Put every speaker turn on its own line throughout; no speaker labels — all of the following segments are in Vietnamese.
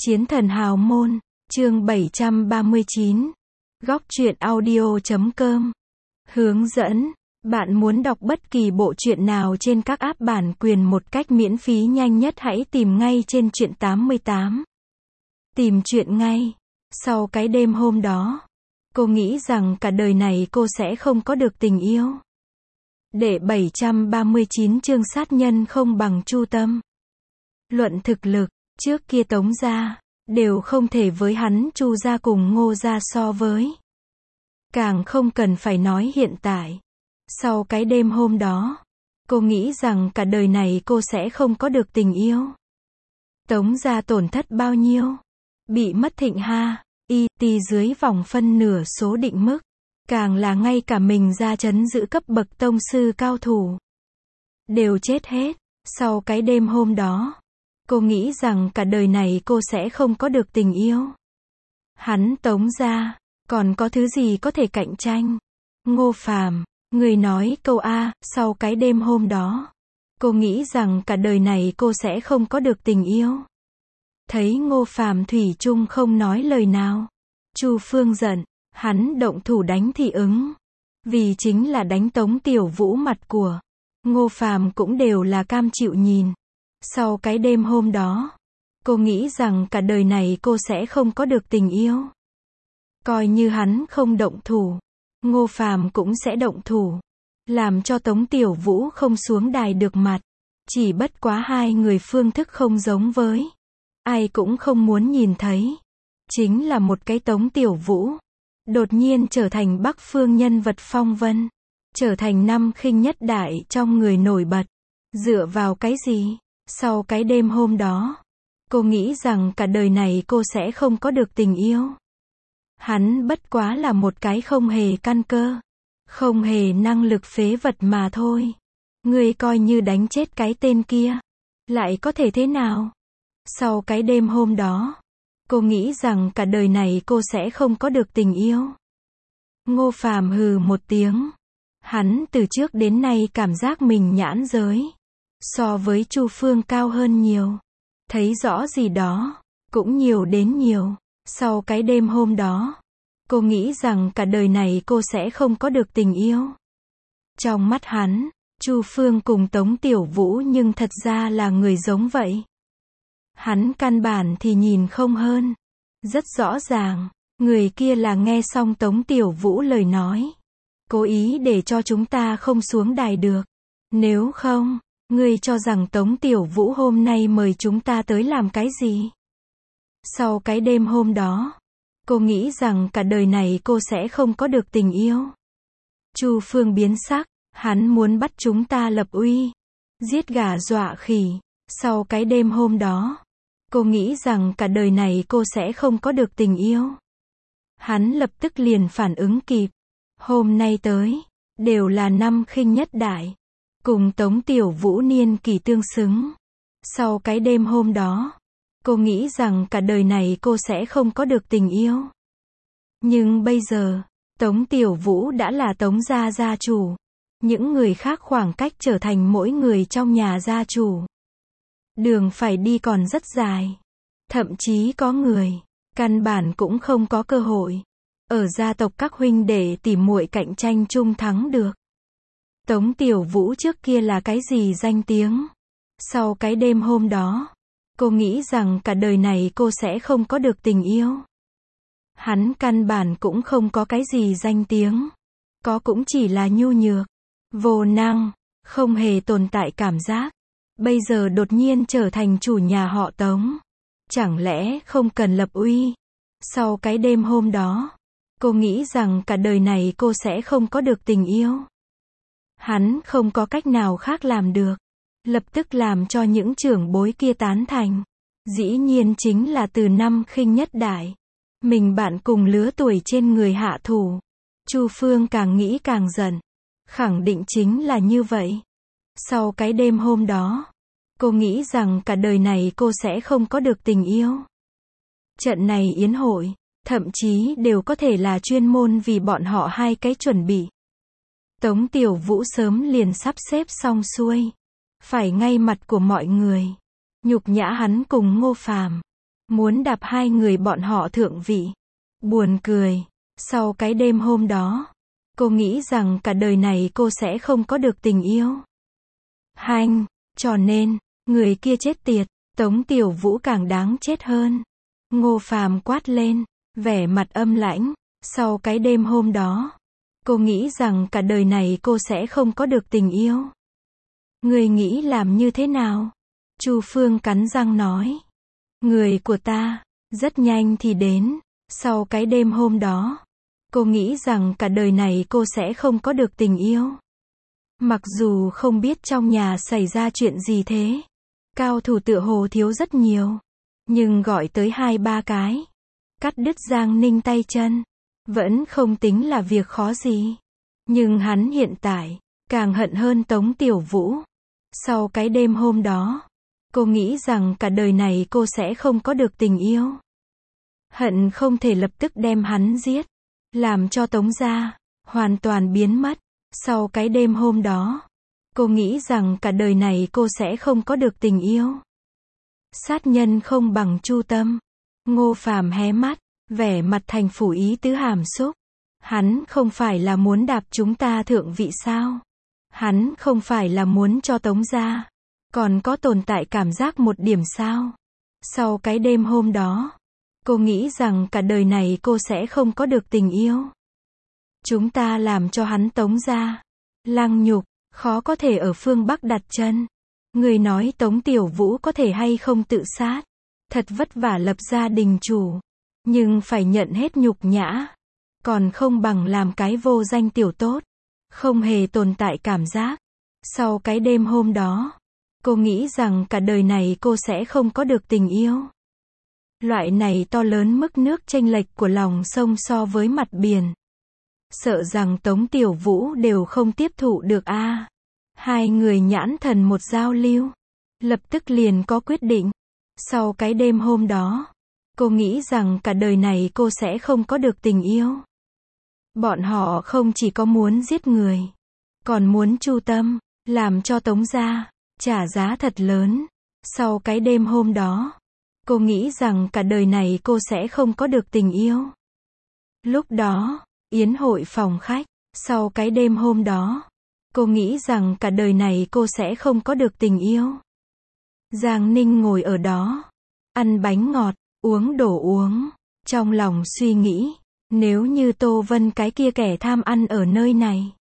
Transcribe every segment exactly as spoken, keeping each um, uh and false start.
Chiến thần hào môn, chương bảy trăm ba mươi chín. Góc truyện audio chấm com. Hướng dẫn, bạn muốn đọc bất kỳ bộ truyện nào trên các app bản quyền một cách miễn phí nhanh nhất hãy tìm ngay trên truyện tám mươi tám. Tìm truyện ngay. Sau cái đêm hôm đó, cô nghĩ rằng cả đời này cô sẽ không có được tình yêu. Đệ bảy trăm ba mươi chín chương sát nhân không bằng Chu Tâm. Luận thực lực, trước kia Tống gia đều không thể với hắn Chu gia cùng Ngô gia so với. Càng không cần phải nói hiện tại. Sau cái đêm hôm đó, cô nghĩ rằng cả đời này cô sẽ không có được tình yêu. Tống gia tổn thất bao nhiêu? Bị mất Thịnh Ha, y tì dưới vòng phân nửa số định mức. Càng là ngay cả mình ra trấn giữ cấp bậc tông sư cao thủ. Đều chết hết. Sau cái đêm hôm đó, cô nghĩ rằng cả đời này cô sẽ không có được tình yêu. Hắn Tống gia, còn có thứ gì có thể cạnh tranh? Ngô Phàm, người nói câu A, sau cái đêm hôm đó, cô nghĩ rằng cả đời này cô sẽ không có được tình yêu. Thấy Ngô Phàm thủy chung không nói lời nào. Chu Phương giận, hắn động thủ đánh Thị Ứng. Vì chính là đánh Tống Tiểu Vũ mặt của Ngô Phàm cũng đều là cam chịu nhìn. Sau cái đêm hôm đó, cô nghĩ rằng cả đời này cô sẽ không có được tình yêu. Coi như hắn không động thủ, Ngô Phàm cũng sẽ động thủ. Làm cho Tống Tiểu Vũ không xuống đài được mặt. Chỉ bất quá hai người phương thức không giống với. Ai cũng không muốn nhìn thấy. Chính là một cái Tống Tiểu Vũ đột nhiên trở thành Bắc phương nhân vật phong vân. Trở thành năm khinh nhất đại trong người nổi bật. Dựa vào cái gì? Sau cái đêm hôm đó, cô nghĩ rằng cả đời này cô sẽ không có được tình yêu. Hắn bất quá là một cái không hề căn cơ, không hề năng lực phế vật mà thôi. Ngươi coi như đánh chết cái tên kia, lại có thể thế nào? Sau cái đêm hôm đó, cô nghĩ rằng cả đời này cô sẽ không có được tình yêu. Ngô Phàm hừ một tiếng. Hắn từ trước đến nay cảm giác mình nhãn giới so với Chu Phương cao hơn nhiều. Thấy rõ gì đó, cũng nhiều đến nhiều. Sau cái đêm hôm đó, cô nghĩ rằng cả đời này cô sẽ không có được tình yêu. Trong mắt hắn, Chu Phương cùng Tống Tiểu Vũ nhưng thật ra là người giống vậy. Hắn căn bản thì nhìn không hơn. Rất rõ ràng, người kia là nghe xong Tống Tiểu Vũ lời nói. Cố ý để cho chúng ta không xuống đài được. Nếu không, ngươi cho rằng Tống Tiểu Vũ hôm nay mời chúng ta tới làm cái gì? Sau cái đêm hôm đó, cô nghĩ rằng cả đời này cô sẽ không có được tình yêu. Chu Phương biến sắc, hắn muốn bắt chúng ta lập uy, giết gà dọa khỉ. Sau cái đêm hôm đó, cô nghĩ rằng cả đời này cô sẽ không có được tình yêu. Hắn lập tức liền phản ứng kịp. Hôm nay tới, đều là năm khinh nhất đại. Cùng Tống Tiểu Vũ niên kỷ tương xứng. Sau cái đêm hôm đó, cô nghĩ rằng cả đời này cô sẽ không có được tình yêu. Nhưng bây giờ, Tống Tiểu Vũ đã là Tống gia gia chủ. Những người khác khoảng cách trở thành mỗi người trong nhà gia chủ. Đường phải đi còn rất dài. Thậm chí có người, căn bản cũng không có cơ hội. Ở gia tộc các huynh đệ tỉ muội cạnh tranh chung thắng được. Tống Tiểu Vũ trước kia là cái gì danh tiếng? Sau cái đêm hôm đó, cô nghĩ rằng cả đời này cô sẽ không có được tình yêu. Hắn căn bản cũng không có cái gì danh tiếng. Có cũng chỉ là nhu nhược, vô năng, không hề tồn tại cảm giác. Bây giờ đột nhiên trở thành chủ nhà họ Tống. Chẳng lẽ không cần lập uy? Sau cái đêm hôm đó, cô nghĩ rằng cả đời này cô sẽ không có được tình yêu. Hắn không có cách nào khác làm được. Lập tức làm cho những trưởng bối kia tán thành. Dĩ nhiên chính là từ năm khinh nhất đại. Mình bạn cùng lứa tuổi trên người hạ thủ. Chu Phương càng nghĩ càng giận. Khẳng định chính là như vậy. Sau cái đêm hôm đó, cô nghĩ rằng cả đời này cô sẽ không có được tình yêu. Trận này yến hội, thậm chí đều có thể là chuyên môn vì bọn họ hai cái chuẩn bị. Tống Tiểu Vũ sớm liền sắp xếp xong xuôi. Phải ngay mặt của mọi người. Nhục nhã hắn cùng Ngô Phàm. muốn đạp hai người bọn họ thượng vị. Buồn cười. Sau cái đêm hôm đó, cô nghĩ rằng cả đời này cô sẽ không có được tình yêu. Hanh, cho nên, người kia chết tiệt, Tống Tiểu Vũ càng đáng chết hơn. Ngô Phàm quát lên, vẻ mặt âm lãnh. Sau cái đêm hôm đó, cô nghĩ rằng cả đời này cô sẽ không có được tình yêu. Người nghĩ làm như thế nào? Chu Phương cắn răng nói. Người của ta, rất nhanh thì đến. Sau cái đêm hôm đó, cô nghĩ rằng cả đời này cô sẽ không có được tình yêu. Mặc dù không biết trong nhà xảy ra chuyện gì thế. Cao thủ tựa hồ thiếu rất nhiều. Nhưng gọi tới hai ba cái. Cắt đứt Giang Ninh tay chân. Vẫn không tính là việc khó gì. Nhưng hắn hiện tại, càng hận hơn Tống Tiểu Vũ. Sau cái đêm hôm đó, cô nghĩ rằng cả đời này cô sẽ không có được tình yêu. Hận không thể lập tức đem hắn giết. Làm cho Tống gia hoàn toàn biến mất. Sau cái đêm hôm đó, cô nghĩ rằng cả đời này cô sẽ không có được tình yêu. Sát nhân không bằng chu tâm. Ngô Phàm hé mắt, vẻ mặt thành phủ ý tứ hàm xúc. Hắn không phải là muốn đạp chúng ta thượng vị sao? Hắn không phải là muốn cho Tống gia còn có tồn tại cảm giác một điểm sao? Sau cái đêm hôm đó, cô nghĩ rằng cả đời này cô sẽ không có được tình yêu. Chúng ta làm cho hắn Tống gia lăng nhục, khó có thể ở phương Bắc đặt chân. Người nói Tống Tiểu Vũ có thể hay không tự sát? Thật vất vả lập gia đình chủ, nhưng phải nhận hết nhục nhã. Còn không bằng làm cái vô danh tiểu tốt, không hề tồn tại cảm giác. Sau cái đêm hôm đó, cô nghĩ rằng cả đời này cô sẽ không có được tình yêu. Loại này to lớn mức nước chênh lệch của lòng sông so với mặt biển. Sợ rằng Tống Tiểu Vũ đều không tiếp thụ được a. À. Hai người nhãn thần một giao lưu, lập tức liền có quyết định. Sau cái đêm hôm đó, cô nghĩ rằng cả đời này cô sẽ không có được tình yêu. Bọn họ không chỉ có muốn giết người, còn muốn chu tâm, làm cho Tống gia trả giá thật lớn. Sau cái đêm hôm đó, cô nghĩ rằng cả đời này cô sẽ không có được tình yêu. Lúc đó, yến hội phòng khách, sau cái đêm hôm đó, cô nghĩ rằng cả đời này cô sẽ không có được tình yêu. Giang Ninh ngồi ở đó, ăn bánh ngọt, uống đồ uống, trong lòng suy nghĩ, nếu như Tô Vân cái kia kẻ tham ăn ở nơi này,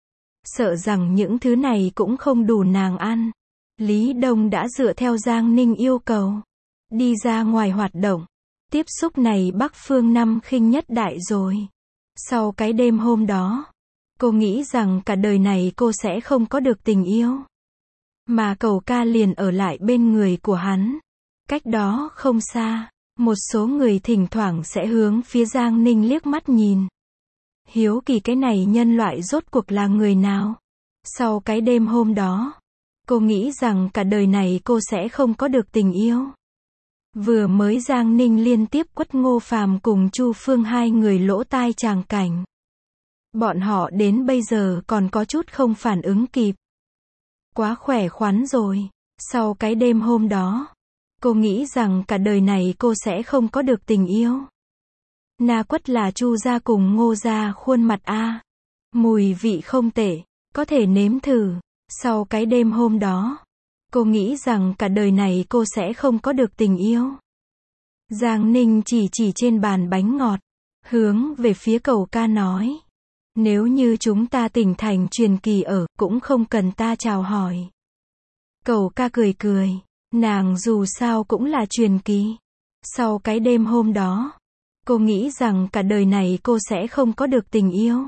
sợ rằng những thứ này cũng không đủ nàng ăn. Lý Đông đã dựa theo Giang Ninh yêu cầu, đi ra ngoài hoạt động. Tiếp xúc này Bắc Phương năm khinh nhất đại rồi. Sau cái đêm hôm đó, cô nghĩ rằng cả đời này cô sẽ không có được tình yêu. Mà Cẩu Ca liền ở lại bên người của hắn. Cách đó không xa, một số người thỉnh thoảng sẽ hướng phía Giang Ninh liếc mắt nhìn. Hiếu kỳ cái này nhân loại rốt cuộc là người nào? Sau cái đêm hôm đó, cô nghĩ rằng cả đời này cô sẽ không có được tình yêu. Vừa mới Giang Ninh liên tiếp quất Ngô Phàm cùng Chu Phương hai người lỗ tai tràng cảnh. Bọn họ đến bây giờ còn có chút không phản ứng kịp. Quá khỏe khoắn rồi. Sau cái đêm hôm đó, cô nghĩ rằng cả đời này cô sẽ không có được tình yêu. Na quất là Chu gia cùng Ngô gia khuôn mặt a. Mùi vị không tệ, có thể nếm thử. Sau cái đêm hôm đó, cô nghĩ rằng cả đời này cô sẽ không có được tình yêu. Giang Ninh chỉ chỉ trên bàn bánh ngọt, hướng về phía Cẩu Ca nói. Nếu như chúng ta tỉnh thành truyền kỳ ở, cũng không cần ta chào hỏi. Cẩu Ca cười cười, nàng dù sao cũng là truyền kỳ. Sau cái đêm hôm đó, cô nghĩ rằng cả đời này cô sẽ không có được tình yêu.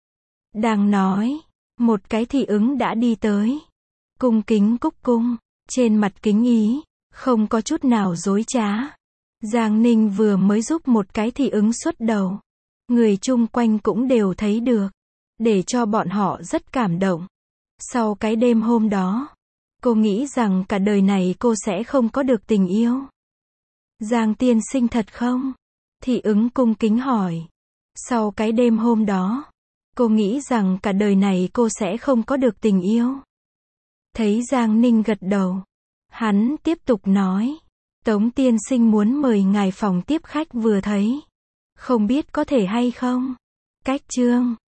Đang nói, một cái thị ứng đã đi tới. Cung kính cúc cung, trên mặt kính ý, không có chút nào dối trá. Giang Ninh vừa mới giúp một cái thị ứng xuất đầu. Người chung quanh cũng đều thấy được, để cho bọn họ rất cảm động. Sau cái đêm hôm đó, cô nghĩ rằng cả đời này cô sẽ không có được tình yêu. Giang tiên sinh thật không? Thị ứng cung kính hỏi. Sau cái đêm hôm đó, cô nghĩ rằng cả đời này cô sẽ không có được tình yêu. Thấy Giang Ninh gật đầu, hắn tiếp tục nói. Tống tiên sinh muốn mời ngài phòng tiếp khách vừa thấy. Không biết có thể hay không? Cách chương